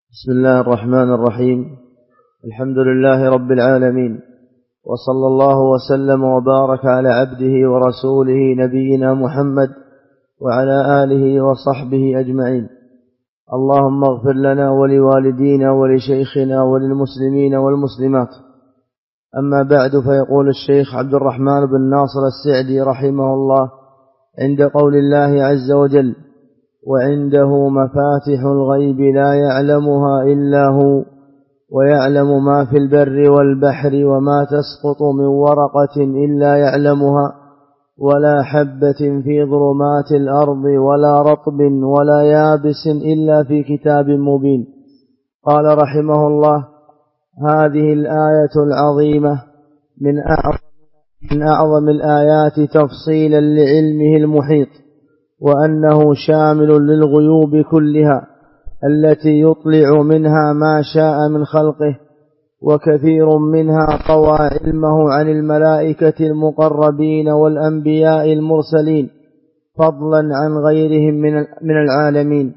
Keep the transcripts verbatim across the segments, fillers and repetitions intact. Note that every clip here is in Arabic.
بسم الله الرحمن الرحيم. الحمد لله رب العالمين، وصلى الله وسلم وبارك على عبده ورسوله نبينا محمد وعلى آله وصحبه أجمعين. اللهم اغفر لنا ولوالدينا ولشيخنا وللمسلمين والمسلمات. أما بعد، فيقول الشيخ عبد الرحمن بن ناصر السعدي رحمه الله عند قول الله عز وجل: وعنده مفاتح الغيب لا يعلمها إلا هو ويعلم ما في البر والبحر وما تسقط من ورقة إلا يعلمها ولا حبة في ظلمات الأرض ولا رطب ولا يابس إلا في كتاب مبين. قال رحمه الله: هذه الآية العظيمة من أعظم, من أعظم الآيات تفصيلا لعلمه المحيط، وأنه شامل للغيوب كلها التي يطلع منها ما شاء من خلقه، وكثير منها طوى علمه عن الملائكة المقربين والأنبياء المرسلين فضلا عن غيرهم من العالمين،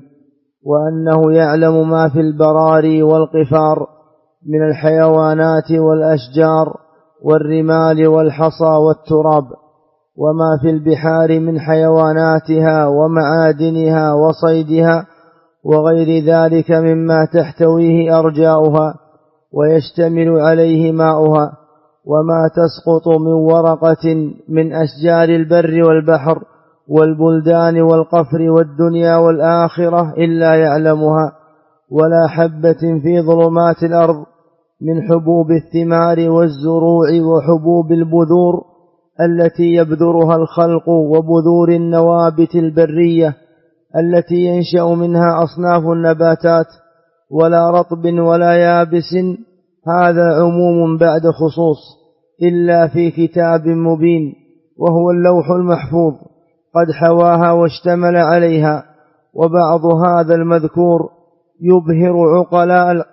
وأنه يعلم ما في البراري والقفار من الحيوانات والأشجار والرمال والحصى والتراب، وما في البحار من حيواناتها ومعادنها وصيدها وغير ذلك مما تحتويه أرجاؤها ويشتمل عليه ماؤها، وما تسقط من ورقة من أشجار البر والبحر والبلدان والقفر والدنيا والآخرة إلا يعلمها، ولا حبة في ظلمات الأرض من حبوب الثمار والزروع وحبوب البذور التي يبذرها الخلق وبذور النوابت البرية التي ينشأ منها أصناف النباتات، ولا رطب ولا يابس، هذا عموم بعد خصوص، إلا في كتاب مبين وهو اللوح المحفوظ قد حواها واشتمل عليها. وبعض هذا المذكور يبهر عقلاء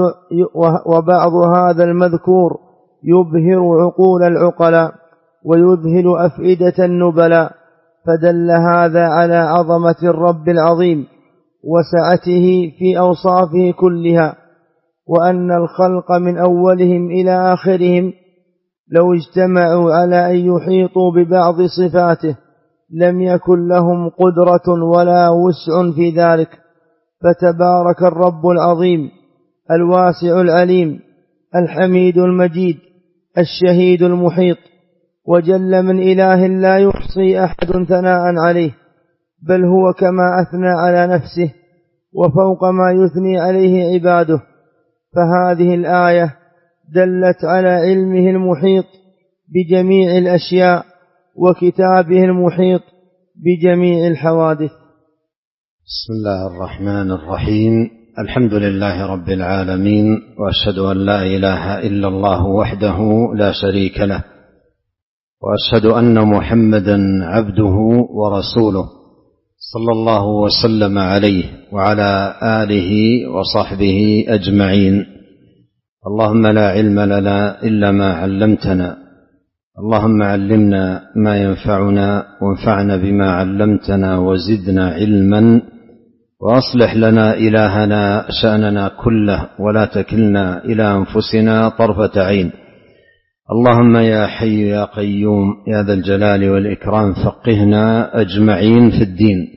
وبعض هذا المذكور يبهر عقول العقلاء ويذهل أفئدة النبلاء، فدل هذا على عظمة الرب العظيم وسعته في أوصافه كلها، وأن الخلق من أولهم إلى آخرهم لو اجتمعوا على أن يحيطوا ببعض صفاته لم يكن لهم قدرة ولا وسع في ذلك. فتبارك الرب العظيم الواسع العليم الحميد المجيد الشهيد المحيط، وجل من إله لا يحصي أحد ثناء عليه، بل هو كما أثنى على نفسه وفوق ما يثني عليه عباده. فهذه الآية دلت على علمه المحيط بجميع الأشياء وكتابه المحيط بجميع الحوادث. بسم الله الرحمن الرحيم. الحمد لله رب العالمين، وأشهد أن لا إله إلا الله وحده لا شريك له، وأشهد أن محمدا عبده ورسوله صلى الله وسلم عليه وعلى آله وصحبه أجمعين. اللهم لا علم لنا إلا ما علمتنا، اللهم علمنا ما ينفعنا وانفعنا بما علمتنا وزدنا علما، وأصلح لنا إلهنا شأننا كله ولا تكلنا إلى أنفسنا طرفة عين. اللهم يا حي يا قيوم يا ذا الجلال والإكرام فقهنا أجمعين في الدين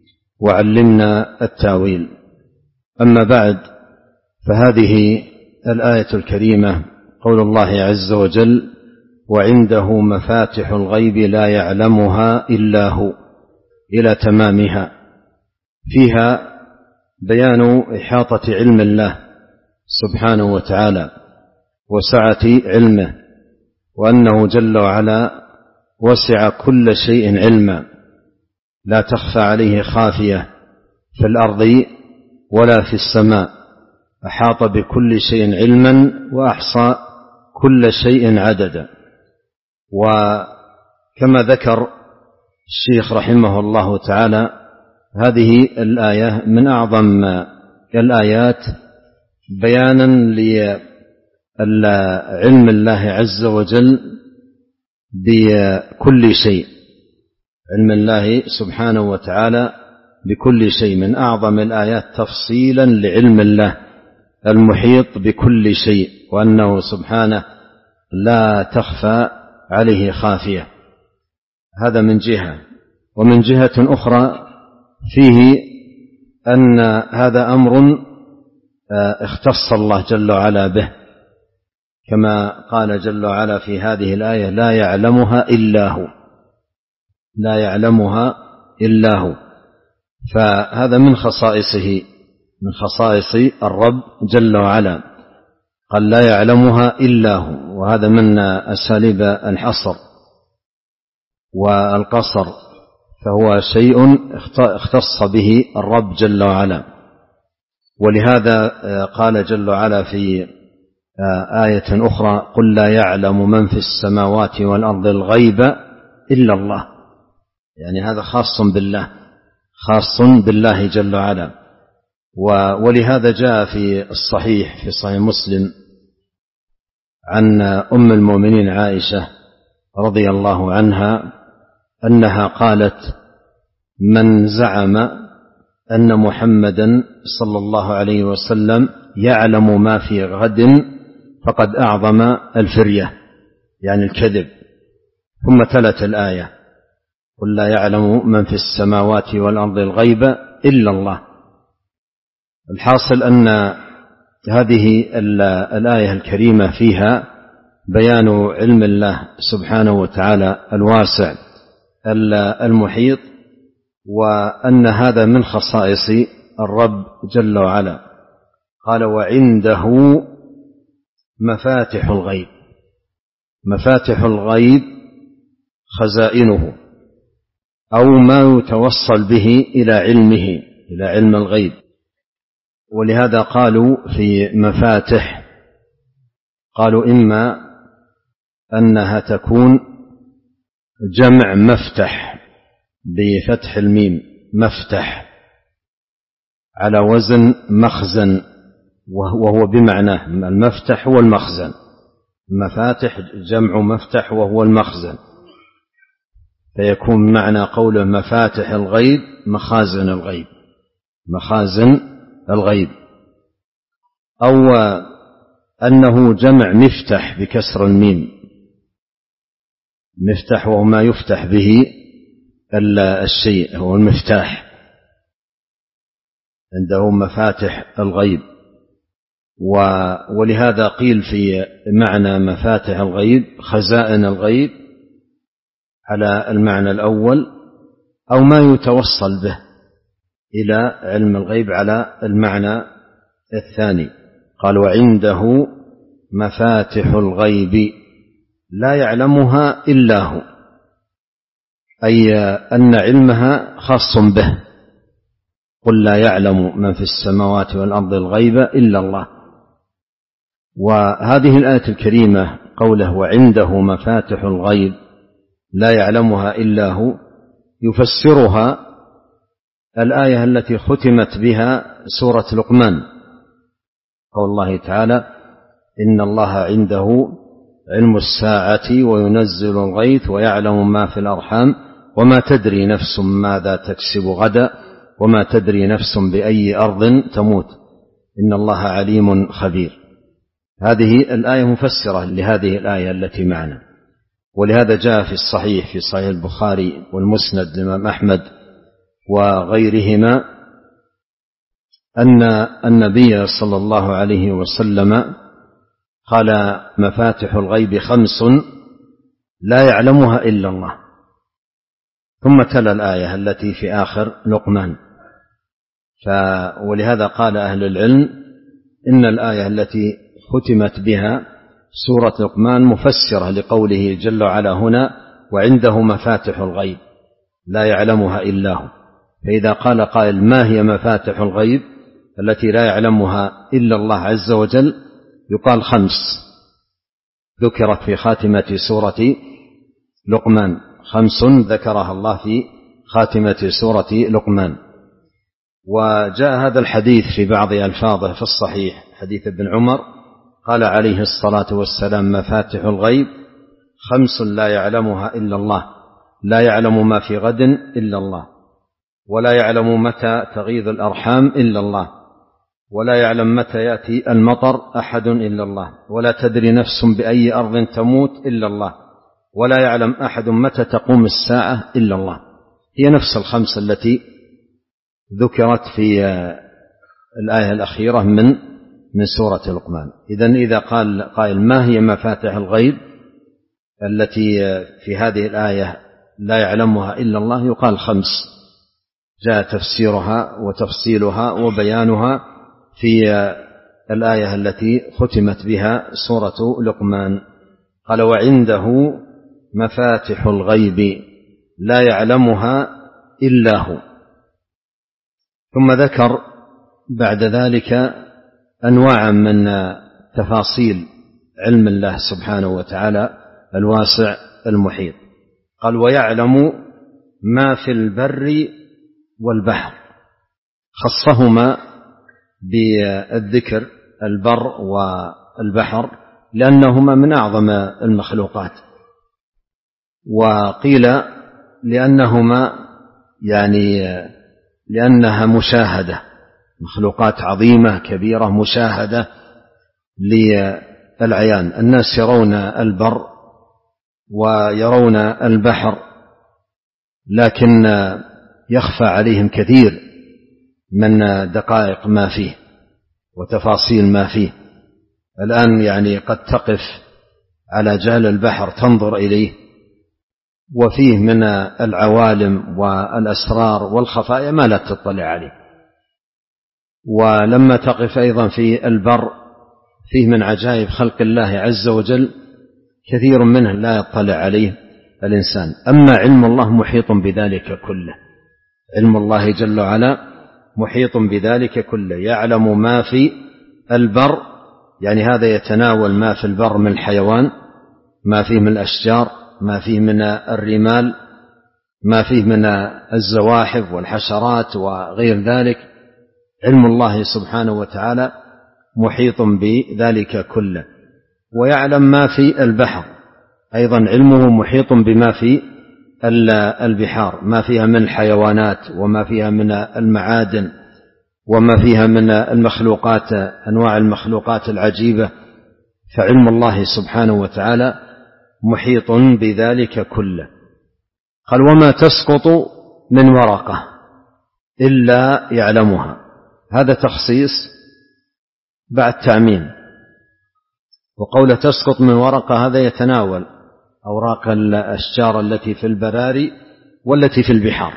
وعلمنا التاويل. أما بعد، فهذه الآية الكريمة قول الله عز وجل: وعنده مفاتح الغيب لا يعلمها إلا هو، إلى تمامها، فيها بيان إحاطة علم الله سبحانه وتعالى وسعة علمه، وأنه جل وعلا وسع كل شيء علما، لا تخفى عليه خافية في الأرض ولا في السماء، أحاط بكل شيء علما وأحصى كل شيء عددا. وكما ذكر الشيخ رحمه الله تعالى، هذه الآية من أعظم الآيات بيانا لعلم الله عز وجل بكل شيء، علم الله سبحانه وتعالى بكل شيء، من أعظم الآيات تفصيلا لعلم الله المحيط بكل شيء، وأنه سبحانه لا تخفى عليه خافية. هذا من جهة. ومن جهة أخرى فيه أن هذا أمر اختص الله جل وعلا به، كما قال جل وعلا في هذه الآية: لا يعلمها إلا هو، لا يعلمها إلا هو. فهذا من خصائصه، من خصائص الرب جل وعلا، قال لا يعلمها إلا هو، وهذا من أساليب الحصر والقصر، فهو شيء اختص به الرب جل وعلا. ولهذا قال جل وعلا في آية أخرى: قل لا يعلم من في السماوات والأرض الغيب إلا الله. يعني هذا خاص بالله، خاص بالله جل وعلا. ولهذا جاء في الصحيح، في صحيح مسلم، عن أم المؤمنين عائشة رضي الله عنها أنها قالت: من زعم أن محمدا صلى الله عليه وسلم يعلم ما في غد فقد أعظم الفرية، يعني الكذب. ثم تلت الآية: قل لا يعلم من في السماوات والأرض الغيب إلا الله. الحاصل أن هذه الآية الكريمة فيها بيان علم الله سبحانه وتعالى الواسع المحيط، وأن هذا من خصائص الرب جل وعلا. قال: وعنده مفاتح الغيب. مفاتح الغيب خزائنه، أو ما يتوصل به إلى علمه، إلى علم الغيب. ولهذا قالوا في مفاتح، قالوا إما أنها تكون جمع مفتح بفتح الميم، مفتح، على وزن مخزن، وهو بمعنى المفتح هو المخزن. مفاتح جمع مفتح وهو المخزن، فيكون معنى قوله مفاتح الغيب مخازن الغيب، مخازن الغيب. أو أنه جمع مفتح بكسر الميم، مفتح وهو ما يفتح به الشيء، هو المفتاح، عنده مفاتح الغيب. ولهذا قيل في معنى مفاتح الغيب خزائن الغيب على المعنى الأول، أو ما يتوصل به إلى علم الغيب على المعنى الثاني. قال: وعنده مفاتح الغيب لا يعلمها إلا هو، أي أن علمها خاص به. قل لا يعلم من في السماوات والأرض الغيب إلا الله. وهذه الآية الكريمة قوله وعنده مفاتح الغيب لا يعلمها إلا هو، يفسرها الآية التي ختمت بها سورة لقمان، قول الله تعالى: إن الله عنده علم الساعة وينزل الغيث ويعلم ما في الأرحام وما تدري نفس ماذا تكسب غدا وما تدري نفس بأي أرض تموت إن الله عليم خبير. هذه الآية مفسرة لهذه الآية التي معنا. ولهذا جاء في الصحيح، في صحيح البخاري والمسند للإمام أحمد وغيرهما، أن النبي صلى الله عليه وسلم قال: مفاتح الغيب خمس لا يعلمها إلا الله. ثم تلا الآية التي في آخر لقمان. ولهذا قال أهل العلم إن الآية التي ختمت بها سورة لقمان مفسرة لقوله جل وعلا هنا: وعنده مفاتح الغيب لا يعلمها إلا هو. فإذا قال قائل: ما هي مفاتح الغيب التي لا يعلمها إلا الله عز وجل؟ يقال خمس، ذكرت في خاتمة سورة لقمان، خمس ذكرها الله في خاتمة سورة لقمان. وجاء هذا الحديث في بعض ألفاظه في الصحيح، حديث ابن عمر، قال عليه الصلاة والسلام: مفاتح الغيب خمس لا يعلمها إلا الله، لا يعلم ما في غد إلا الله، ولا يعلم متى تغيض الأرحام إلا الله، ولا يعلم متى يأتي المطر أحد إلا الله، ولا تدري نفس بأي أرض تموت إلا الله، ولا يعلم أحد متى تقوم الساعة إلا الله. هي نفس الخمس التي ذكرت في الآية الأخيرة من من سورة لقمان. إذن إذا قال قائل ما هي مفاتح الغيب التي في هذه الآية لا يعلمها إلا الله، يقال خمس جاء تفسيرها وتفصيلها وبيانها في الآية التي ختمت بها سورة لقمان. قال وعنده مفاتح الغيب لا يعلمها إلا هو. ثم ذكر بعد ذلك أنواعا من تفاصيل علم الله سبحانه وتعالى الواسع المحيط. قال ويعلم ما في البر والبحر، خصهما بالذكر البر والبحر لأنهما من أعظم المخلوقات، وقيل لأنهما يعني لأنها مشاهدة، مخلوقات عظيمة كبيرة مشاهدة للعيان. الناس يرون البر ويرون البحر لكن يخفى عليهم كثير من دقائق ما فيه وتفاصيل ما فيه. الآن يعني قد تقف على جال البحر تنظر إليه وفيه من العوالم والأسرار والخفايا ما لا تطلع عليه، ولما تقف أيضا في البر فيه من عجائب خلق الله عز وجل كثير منه لا يطلع عليه الإنسان. أما علم الله محيط بذلك كله، علم الله جل وعلا محيط بذلك كله، يعلم ما في البر، يعني هذا يتناول ما في البر من الحيوان، ما فيه من الأشجار، ما فيه من الرمال، ما فيه من الزواحف والحشرات وغير ذلك. علم الله سبحانه وتعالى محيط بذلك كله. ويعلم ما في البحر، أيضا علمه محيط بما في البحار، ما فيها من الحيوانات وما فيها من المعادن وما فيها من المخلوقات، أنواع المخلوقات العجيبة. فعلم الله سبحانه وتعالى محيط بذلك كله. قال وما تسقط من ورقة إلا يعلمها، هذا تخصيص بعد تعميم. وقول تسقط من ورقة هذا يتناول أوراق الأشجار التي في البراري والتي في البحار،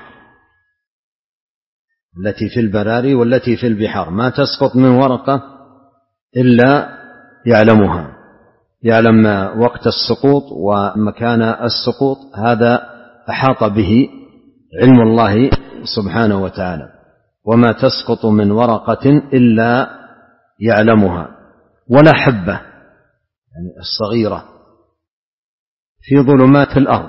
التي في البراري والتي في البحار ما تسقط من ورقة إلا يعلمها، يعلم وقت السقوط ومكان السقوط، هذا أحاط به علم الله سبحانه وتعالى. وما تسقط من ورقة إلا يعلمها ولا حبة يعني الصغيرة في ظلمات الأرض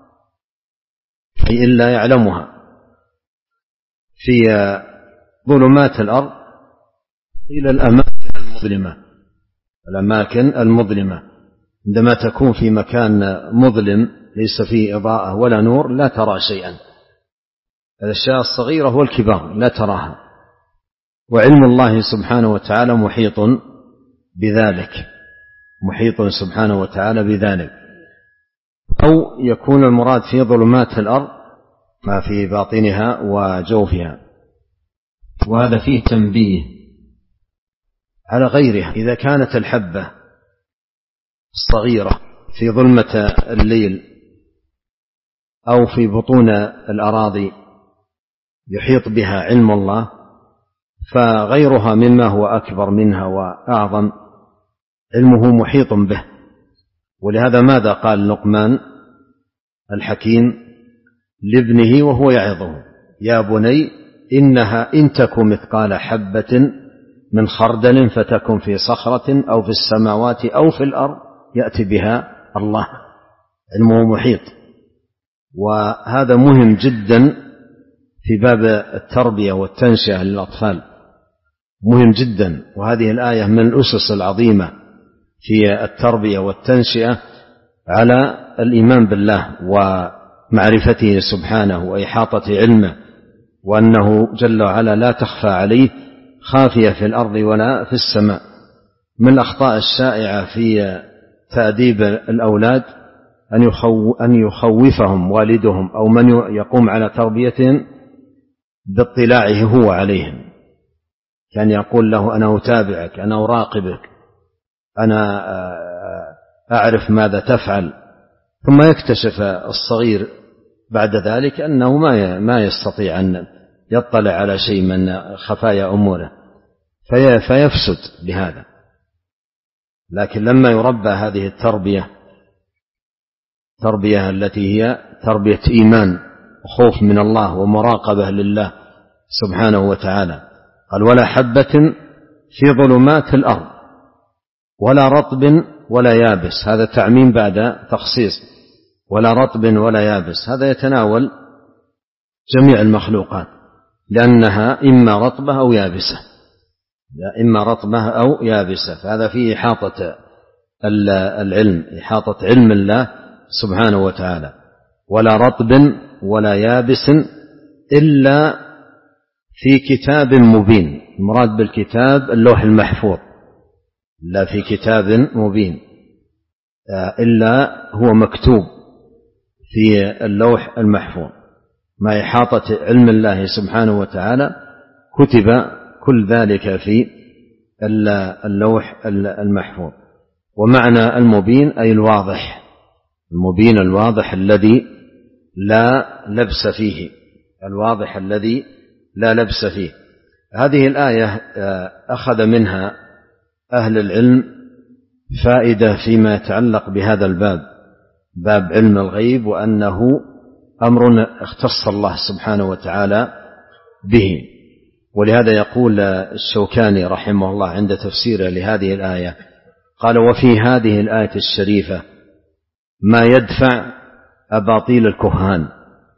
أي إلا يعلمها في ظلمات الأرض إلى الأماكن المظلمة. الأماكن المظلمة عندما تكون في مكان مظلم ليس فيه إضاءة ولا نور لا ترى شيئا، الأشياء الصغيرة والكبار لا تراها. وعلم الله سبحانه وتعالى محيط بذلك، محيط سبحانه وتعالى بذلك. أو يكون المراد في ظلمات الأرض ما في باطنها وجوفها. وهذا فيه تنبيه على غيرها. إذا كانت الحبة الصغيرة في ظلمة الليل أو في بطون الأراضي يحيط بها علم الله، فغيرها مما هو أكبر منها وأعظم علمه محيط به. ولهذا ماذا قال لقمان الحكيم لابنه وهو يعظه؟ يا بني إنها إن تك مثقال حبة من خردل فتكن في صخرة أو في السماوات أو في الأرض يأتي بها الله. علمه محيط، وهذا مهم جدا في باب التربية والتنشئة للأطفال، مهم جدا. وهذه الآية من الأسس العظيمة في التربية والتنشئة على الإيمان بالله ومعرفته سبحانه وإحاطة علمه، وأنه جل وعلا لا تخفى عليه خافية في الأرض ولا في السماء. من الأخطاء الشائعة في تأديب الأولاد أن يخو أن يخوفهم والدهم أو من يقوم على تربيتهم باطلاعه هو عليهم، كان يقول له أنا أتابعك، أنا أراقبك، أنا أعرف ماذا تفعل، ثم يكتشف الصغير بعد ذلك أنه ما يستطيع أن يطلع على شيء من خفايا أموره فيفسد بهذا. لكن لما يربى هذه التربية تربية التي هي تربية إيمان وخوف من الله ومراقبة لله سبحانه وتعالى، قال ولا حبة في ظلمات الأرض ولا رطب ولا يابس، هذا تعميم بعد تخصيص، ولا رطب ولا يابس، هذا يتناول جميع المخلوقات لأنها إما رطبة أو يابسة، إما رطبة أو يابسة، فهذا فيه إحاطة العلم، إحاطة علم الله سبحانه وتعالى. ولا رطب ولا يابس إلا في كتاب مبين، المراد بالكتاب اللوح المحفوظ، لا في كتاب مبين إلا هو مكتوب في اللوح المحفوظ، مع إحاطة علم الله سبحانه وتعالى كتب كل ذلك في اللوح المحفوظ. ومعنى المبين أي الواضح، المبين الواضح الذي لا لبس فيه، الواضح الذي لا لبس فيه. هذه الآية أخذ منها أهل العلم فائدة فيما يتعلق بهذا الباب، باب علم الغيب، وأنه أمر اختص الله سبحانه وتعالى به. ولهذا يقول الشوكاني رحمه الله عند تفسيره لهذه الآية قال وفي هذه الآية الشريفة ما يدفع أباطيل الكهان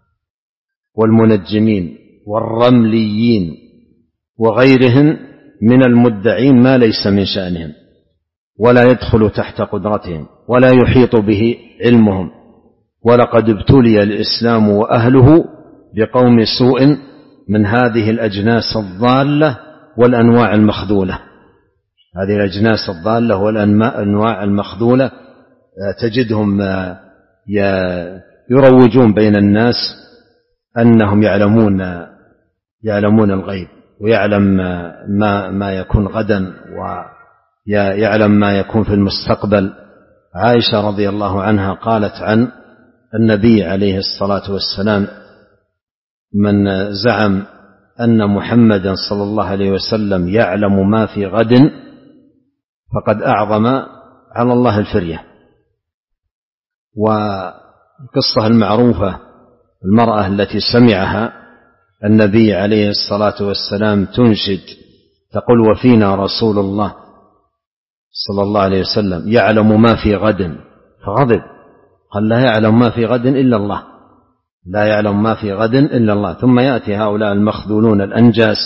والمنجمين والرمليين وغيرهم من المدعين ما ليس من شأنهم ولا يدخل تحت قدرتهم ولا يحيط به علمهم. ولقد ابتلي الإسلام وأهله بقوم سوء من هذه الأجناس الضالة والأنواع المخذولة. هذه الأجناس الضالة والأنواع المخذولة تجدهم يروجون بين الناس أنهم يعلمون يعلمون الغيب، ويعلم ما ما يكون غدا، ويعلم ما يكون في المستقبل. عائشة رضي الله عنها قالت عن النبي عليه الصلاة والسلام من زعم أن محمدا صلى الله عليه وسلم يعلم ما في غد فقد أعظم على الله الفرية. والقصة المعروفة المرأة التي سمعها النبي عليه الصلاة والسلام تنشد تقول وفينا رسول الله صلى الله عليه وسلم يعلم ما في غد، فغضب قال لا يعلم ما في غد إلا الله، لا يعلم ما في غد إلا الله. ثم يأتي هؤلاء المخذولون الأنجاس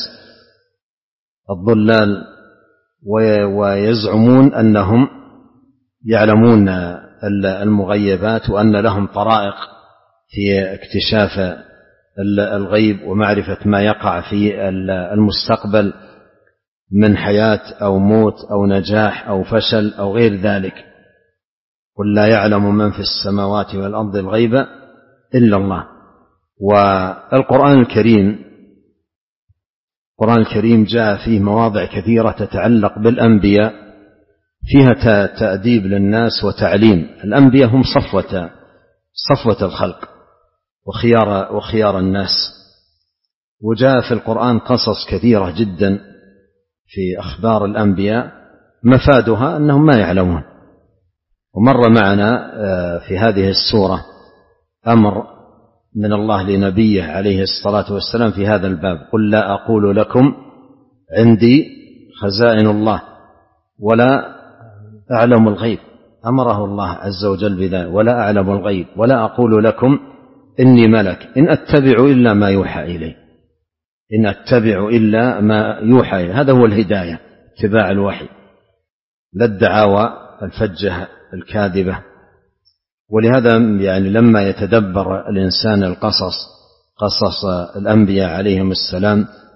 الضلال ويزعمون أنهم يعلمون المغيبات وأن لهم طرائق في اكتشاف الغيب ومعرفة ما يقع في المستقبل من حياة أو موت أو نجاح أو فشل أو غير ذلك. قل لا يعلم من في السماوات والأرض الغيب إلا الله. والقرآن الكريم القرآن الكريم جاء فيه مواضع كثيرة تتعلق بالأنبياء فيها تأديب للناس وتعليم. الأنبياء هم صفوة صفوة الخلق وخيار وخيار الناس، وجاء في القرآن قصص كثيرة جدا في أخبار الأنبياء مفادها أنهم ما يعلمون. ومر معنا في هذه السورة أمر من الله لنبيه عليه الصلاة والسلام في هذا الباب قل لا أقول لكم عندي خزائن الله ولا أعلم الغيب، أمره الله عز وجل بذلك ولا أعلم الغيب ولا أقول لكم إني ملك إن أتبع إلا ما يوحى إلي، إن أتبع إلا ما يوحى إلي. هذا هو الهداية، اتباع الوحي، لا الدعاوى الفجة الكاذبة. ولهذا يعني لما يتدبر الإنسان القصص قصص الأنبياء عليهم السلام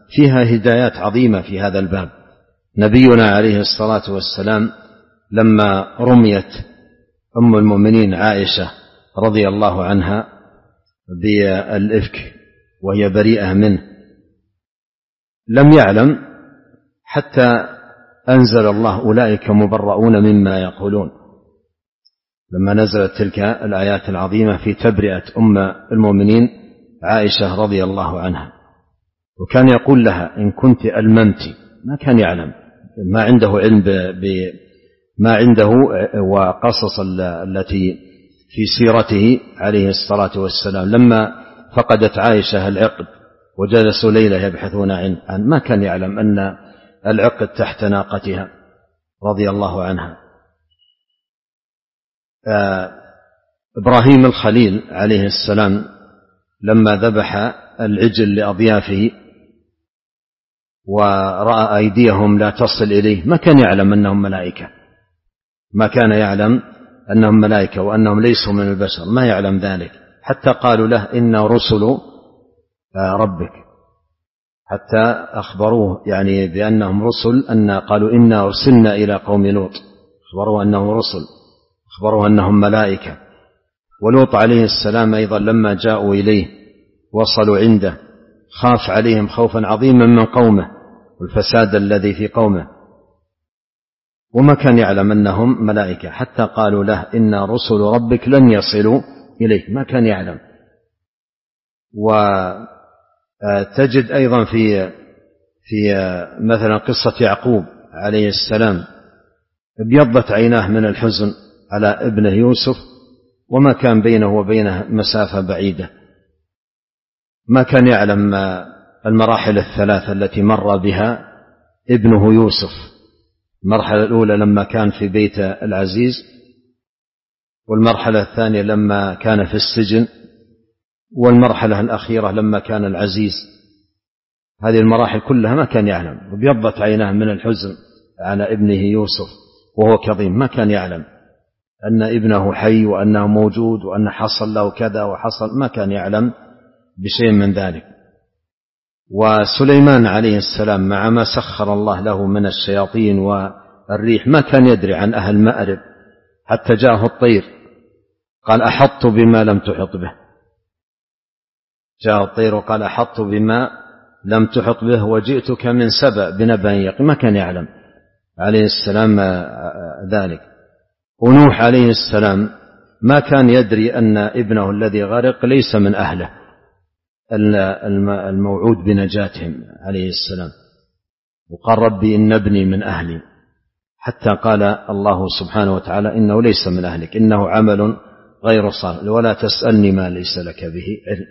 فيها هدايات عظيمة في هذا الباب. نبينا عليه الصلاة والسلام لما رميت أم المؤمنين عائشة رضي الله عنها بالإفك وهي بريئة منه لم يعلم حتى أنزل الله أولئك مبرؤون مما يقولون، لما نزلت تلك الآيات العظيمة في تبرئة أم المؤمنين عائشة رضي الله عنها. وكان يقول لها إن كنت ألممت، ما كان يعلم، ما عنده علم بما عنده وقصص التي في سيرته عليه الصلاة والسلام. لما فقدت عائشة العقد وجلسوا ليلة يبحثون عن، ما كان يعلم أن العقد تحت ناقتها رضي الله عنها. إبراهيم الخليل عليه السلام لما ذبح العجل لأضيافه ورأى أيديهم لا تصل إليه، ما كان يعلم أنهم ملائكة، ما كان يعلم أنهم ملائكة وأنهم ليسوا من البشر، ما يعلم ذلك، حتى قالوا له إن رسل ربك، حتى أخبروه يعني بأنهم رسل، أن قالوا إنا أرسلنا إلى قوم لوط، أخبروا أنهم رسل، أخبروا أنهم ملائكة. ولوط عليه السلام أيضا لما جاءوا إليه وصلوا عنده خاف عليهم خوفا عظيما من قومه والفساد الذي في قومه، وما كان يعلم أنهم ملائكة، حتى قالوا له إن رسل ربك لن يصلوا إليه، ما كان يعلم. وتجد أيضا في في مثلا قصة يعقوب عليه السلام ابيضت عيناه من الحزن على ابنه يوسف، وما كان بينه وبينه مسافة بعيدة، ما كان يعلم المراحل الثلاثة التي مر بها ابنه يوسف. المرحلة الأولى لما كان في بيت العزيز، والمرحلة الثانية لما كان في السجن، والمرحلة الأخيرة لما كان العزيز. هذه المراحل كلها ما كان يعلم، وبيضت عيناه من الحزن على ابنه يوسف وهو كظيم، ما كان يعلم أن ابنه حي وأنه موجود وأن حصل له كذا وحصل، ما كان يعلم بشيء من ذلك. وسليمان عليه السلام مع ما سخر الله له من الشياطين والريح ما كان يدري عن أهل مأرب، حتى جاءه الطير قال أحط بما لم تحط به، جاء الطير وقال أحط بما لم تحط به وجئتك من سبأ بنبأ يقين، ما كان يعلم عليه السلام ذلك. ونوح عليه السلام ما كان يدري أن ابنه الذي غرق ليس من أهله الموعود بنجاتهم عليه السلام، وقال ربي إن ابني من أهلي، حتى قال الله سبحانه وتعالى إنه ليس من أهلك إنه عمل غير صالح ولا تسألني ما ليس لك به علم.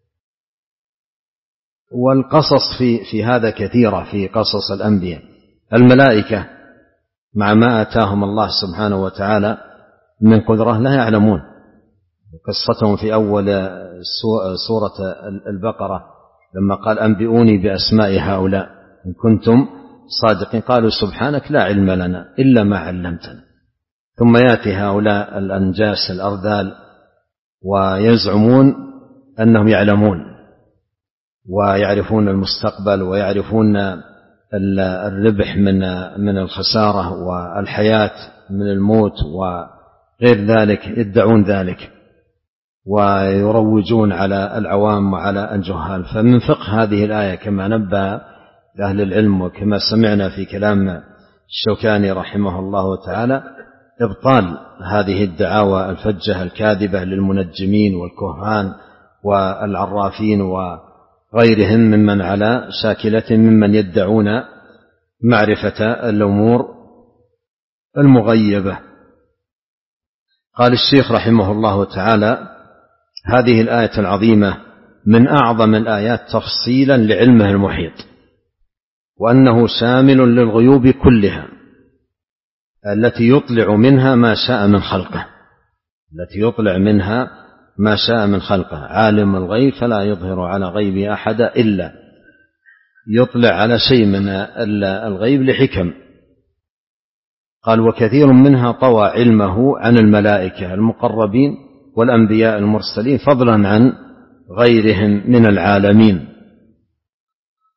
والقصص في, في هذا كثيرة في قصص الأنبياء. الملائكة مع ما آتاهم الله سبحانه وتعالى من قدرة لا يعلمون، قصتهم في أول سورة البقرة لما قال أنبئوني بأسماء هؤلاء إن كنتم صادقين، قالوا سبحانك لا علم لنا إلا ما علمتنا. ثم يأتي هؤلاء الأنجاس الأرذال ويزعمون أنهم يعلمون ويعرفون المستقبل ويعرفون الربح من من الخسارة والحياة من الموت وغير ذلك، يدعون ذلك ويروجون على العوام وعلى الجهال. فمن فقه هذه الآية كما نبه أهل العلم وكما سمعنا في كلام الشوكاني رحمه الله تعالى إبطال هذه الدعاوى الفجة الكاذبة للمنجمين والكهان والعرافين وغيرهم ممن على شاكلة ممن يدعون معرفة الأمور المغيبة. قال الشيخ رحمه الله تعالى هذه الآية العظيمة من أعظم الآيات تفصيلا لعلمه المحيط، وأنه شامل للغيوب كلها التي يطلع منها ما شاء من خلقه، التي يطلع منها ما شاء من خلقه. عالم الغيب فلا يظهر على غيبه أحدا إلا يطلع على شيء من الغيب لحكم. قال وكثير منها طوى علمه عن الملائكة المقربين والأنبياء المرسلين فضلا عن غيرهم من العالمين.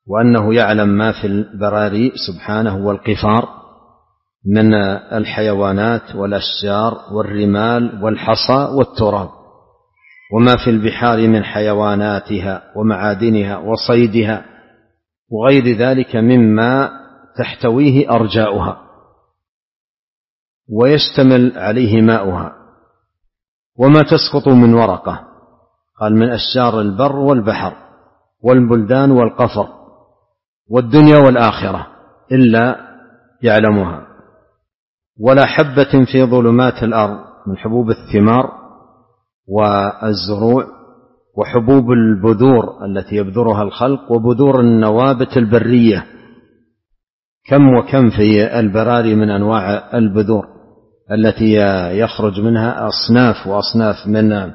وأنه يعلم ما في البراري سبحانه والقفار من الحيوانات والأشجار والرمال والحصى والتراب، وما في البحار من حيواناتها ومعادنها وصيدها وغير ذلك مما تحتويه أرجاؤها ويشتمل عليه ماؤها، وما تسقط من ورقة، قال من أشجار البر والبحر والبلدان والقفر والدنيا والآخرة إلا يعلمها، ولا حبة في ظلمات الأرض من حبوب الثمار والزروع وحبوب البذور التي يبذرها الخلق وبذور النوابت البرية، كم وكم في البراري من أنواع البذور التي يخرج منها أصناف وأصناف من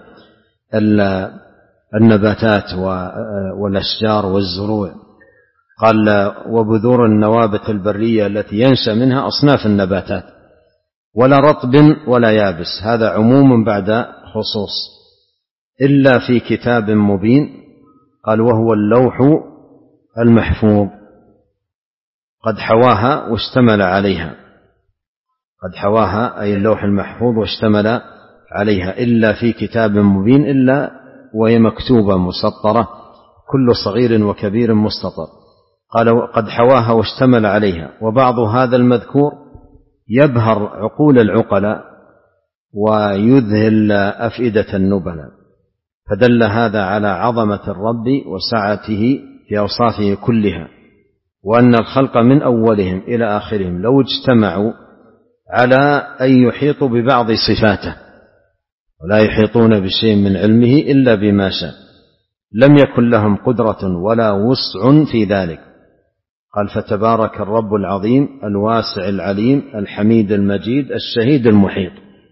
النباتات والأشجار والزروع. قال وبذور النوابت البرية التي ينشأ منها أصناف النباتات، ولا رطب ولا يابس، هذا عموم بعد خصوص، إلا في كتاب مبين، قال وهو اللوح المحفوظ قد حواها واشتمل عليها، قد حواها أي اللوح المحفوظ واشتمل عليها، إلا في كتاب مبين، إلا وهي مكتوبة مسطرة كل صغير وكبير مستطر. قال قد حواها واشتمل عليها. وبعض هذا المذكور يبهر عقول العقلاء ويذهل أفئدة النبلاء، فدل هذا على عظمة الرب وسعته في أوصافه كلها، وأن الخلق من أولهم إلى آخرهم لو اجتمعوا على أن يحيطوا ببعض صفاته ولا يحيطون بشيء من علمه إلا بما شاء لم يكن لهم قدرة ولا وسع في ذلك. قال فتبارك الرب العظيم الواسع العليم الحميد المجيد الشهيد المحيط،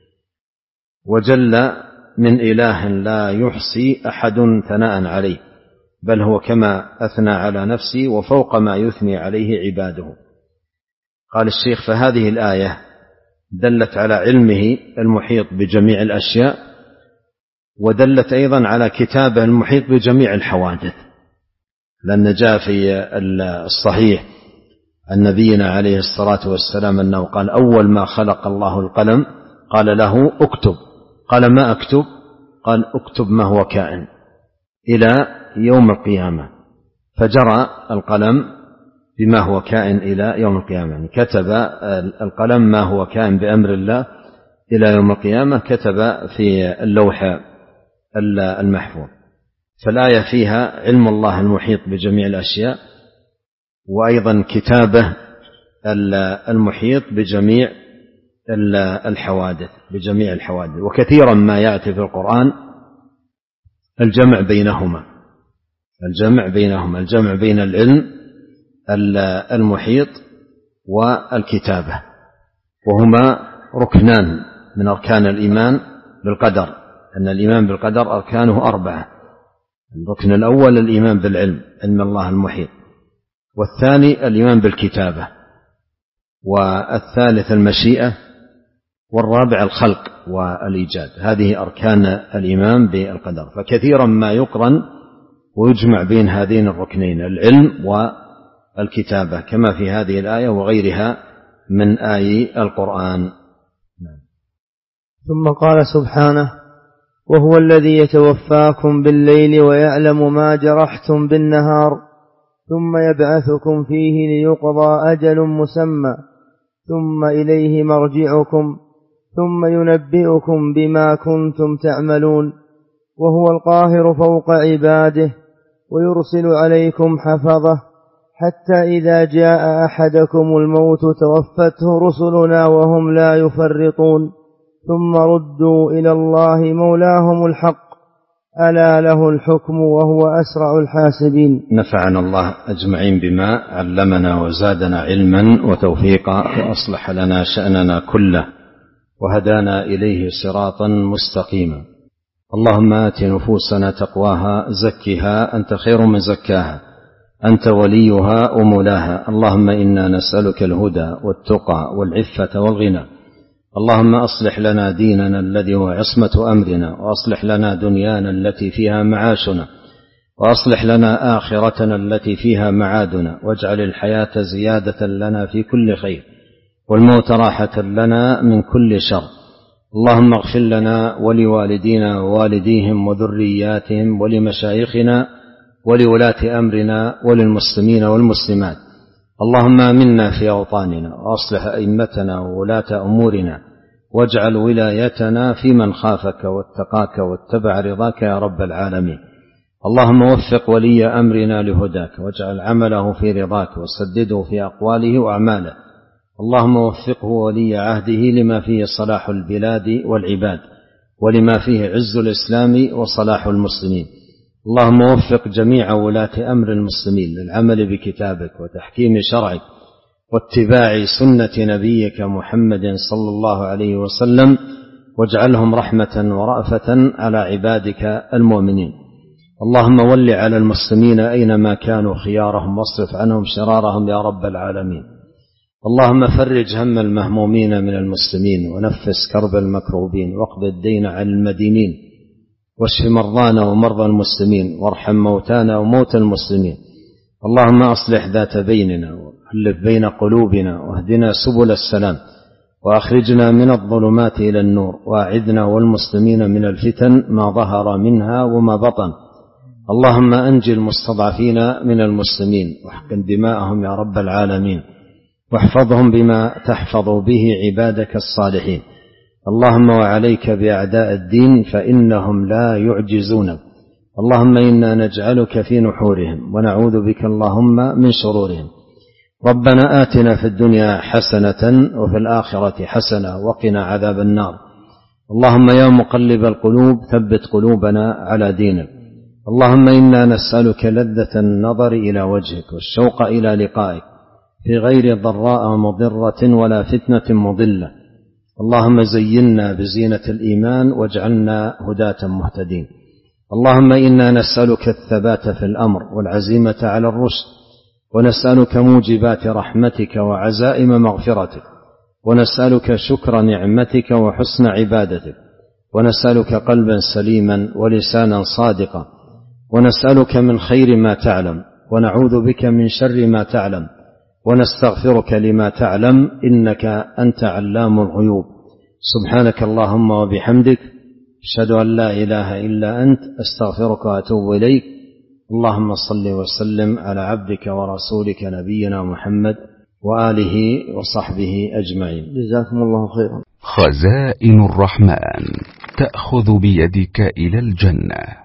وجل من إله لا يحصي أحد ثناء عليه، بل هو كما أثنى على نفسه وفوق ما يثني عليه عباده. قال الشيخ فهذه الآية دلت على علمه المحيط بجميع الأشياء، ودلت أيضا على كتابه المحيط بجميع الحوادث، لأن جاء في الصحيح عن نبينا عليه الصلاة والسلام أنه قال أول ما خلق الله القلم قال له اكتب، قال ما أكتب؟ قال اكتب ما هو كائن إلى يوم القيامة، فجرى القلم بما هو كائن إلى يوم القيامة، يعني كتب القلم ما هو كائن بأمر الله إلى يوم القيامة، كتب في اللوح المحفوظ. فالآية فيها علم الله المحيط بجميع الأشياء، وأيضا كتابه المحيط بجميع الحوادث بجميع الحوادث. وكثيرا ما يأتي في القرآن الجمع بينهما الجمع بينهما الجمع بين العلم المحيط والكتابة، وهما ركنان من أركان الإيمان بالقدر، أن الإيمان بالقدر أركانه أربعة. الركن الأول الإيمان بالعلم، علم الله المحيط، والثاني الإيمان بالكتابة، والثالث المشيئة، والرابع الخلق والإيجاد. هذه أركان الإيمان بالقدر، فكثيرا ما يقرن ويجمع بين هذين الركنين العلم والكتابة، كما في هذه الآية وغيرها من آي القرآن. ثم قال سبحانه وهو الذي يتوفاكم بالليل ويعلم ما جرحتم بالنهار ثم يبعثكم فيه ليقضى أجل مسمى ثم إليه مرجعكم ثم ينبئكم بما كنتم تعملون وهو القاهر فوق عباده ويرسل عليكم حفظه حتى إذا جاء أحدكم الموت توفته رسلنا وهم لا يفرطون ثم ردوا إلى الله مولاهم الحق ألا له الحكم وهو أسرع الحاسبين. نفعنا الله أجمعين بما علمنا وزادنا علما وتوفيقا وأصلح لنا شأننا كله وهدانا إليه صراطا مستقيما. اللهم آت نفوسنا تقواها زكها أنت خير من زكاها أنت وليها ومولاها. اللهم إنا نسألك الهدى والتقى والعفة والغنى. اللهم أصلح لنا ديننا الذي هو عصمة أمرنا، وأصلح لنا دنيانا التي فيها معاشنا، وأصلح لنا آخرتنا التي فيها معادنا، واجعل الحياة زيادة لنا في كل خير، والموت راحة لنا من كل شر. اللهم اغفر لنا ولوالدينا ووالديهم وذرياتهم ولمشايخنا ولولاة أمرنا وللمسلمين والمسلمات. اللهم آمنا في أوطاننا، وأصلح أئمتنا وولاة أمورنا، واجعل ولايتنا في من خافك واتقاك واتبع رضاك يا رب العالمين. اللهم وفق ولي أمرنا لهداك، واجعل عمله في رضاك، وسدده في أقواله وأعماله. اللهم وفقه ولي عهده لما فيه صلاح البلاد والعباد، ولما فيه عز الإسلام وصلاح المسلمين. اللهم وفق جميع ولاة أمر المسلمين للعمل بكتابك وتحكيم شرعك واتباع سنة نبيك محمد صلى الله عليه وسلم، واجعلهم رحمة ورأفة على عبادك المؤمنين. اللهم ول على المسلمين أينما كانوا خيارهم، واصرف عنهم شرارهم يا رب العالمين. اللهم فرج هم المهمومين من المسلمين، ونفس كرب المكروبين، واقض الدين عن المدينين، واشف مرضانا ومرضى المسلمين، وارحم موتانا وموتى المسلمين. اللهم أصلح ذات بيننا، وألف بين قلوبنا، واهدنا سبل السلام، وأخرجنا من الظلمات إلى النور، وأعذنا والمسلمين من الفتن ما ظهر منها وما بطن. اللهم أنجي المستضعفين من المسلمين، واحقن دماءهم يا رب العالمين، واحفظهم بما تحفظ به عبادك الصالحين. اللهم وعليك بأعداء الدين فإنهم لا يعجزونك. اللهم إنا نجعلك في نحورهم، ونعوذ بك اللهم من شرورهم. ربنا آتنا في الدنيا حسنة وفي الآخرة حسنة وقنا عذاب النار. اللهم يا مقلب القلوب ثبت قلوبنا على دينك. اللهم إنا نسألك لذة النظر إلى وجهك، والشوق إلى لقائك، في غير ضراء مضرة ولا فتنة مضلة. اللهم زينا بزينة الإيمان، واجعلنا هداة مهتدين. اللهم إنا نسألك الثبات في الأمر والعزيمة على الرشد، ونسألك موجبات رحمتك وعزائم مغفرتك، ونسألك شكر نعمتك وحسن عبادتك، ونسألك قلبا سليما ولسانا صادقا، ونسألك من خير ما تعلم، ونعوذ بك من شر ما تعلم، ونستغفرك لما تعلم، إنك أنت علام الغيوب. سبحانك اللهم وبحمدك، أشهد أن لا إله إلا أنت، أستغفرك وأتوب إليك. اللهم صل وسلم على عبدك ورسولك نبينا محمد وآله وصحبه أجمعين. جزاكم الله خيرا. خزائن الرحمن تأخذ بيدك إلى الجنة.